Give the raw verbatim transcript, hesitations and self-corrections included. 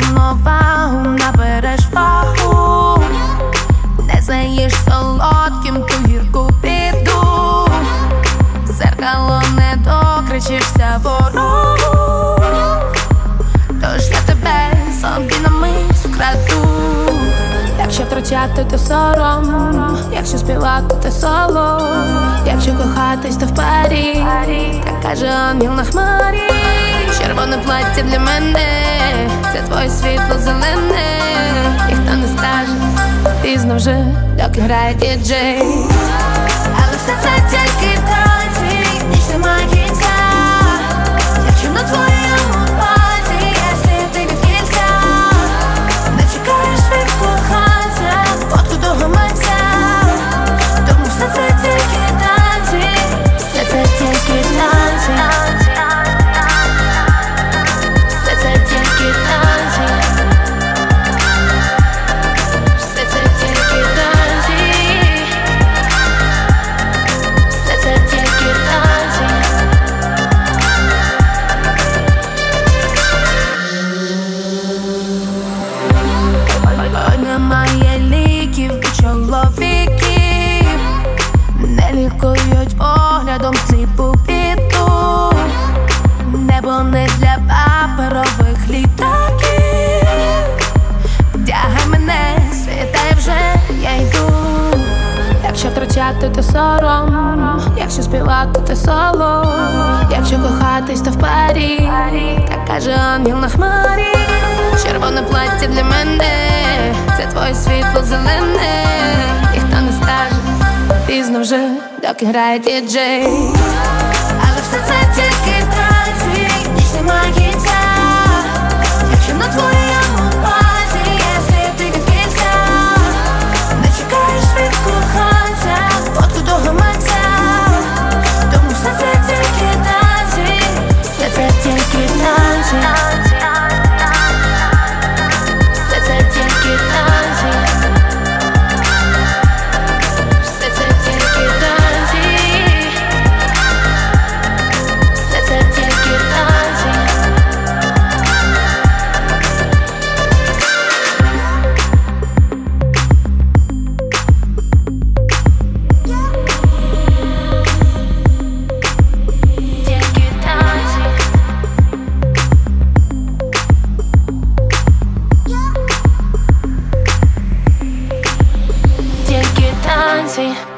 рівновагу, набереш вагу, не знаєш солодким ту гірку біду, в зеркало не докричишся ворогу, тож я тебе собі на мить вкраду. Якщо втрачати, то сором, якщо співати, то соло, якщо кохатись, то в парі, так каже ангел на хмарі. Червоне плаття для мене, це твоє світло зелене. Ніхто не скаже, пізно вже, доки грає діджей. Але все це тільки танці, ніч немає кінця. Якщо на твоєму пальці є сліди від кільця, не чекаєш від коханця фотку до гаманця. Тому все це тільки танці, все це тільки танці. Немає ліків від чоловіків, не лікують поглядом сліпу біту. Небо не для паперових літаків. Вдягай мене, світай вже, я йду. Якщо втрачати, то сором, якщо співати, то соло, якщо кохатись, то в парі, так каже ангел на хмарі. Червоне плаття для мене, це твоє світло зелене. Ніхто не скаже, пізно вже, доки грає діджей. Але все це тільки танці, ніч немає кінця. Якщо на твоєму пальці є сліди від кільця, не чекаєш від коханця фотку до гаманця. Тому все це тільки танці, все це тільки танці. Танці.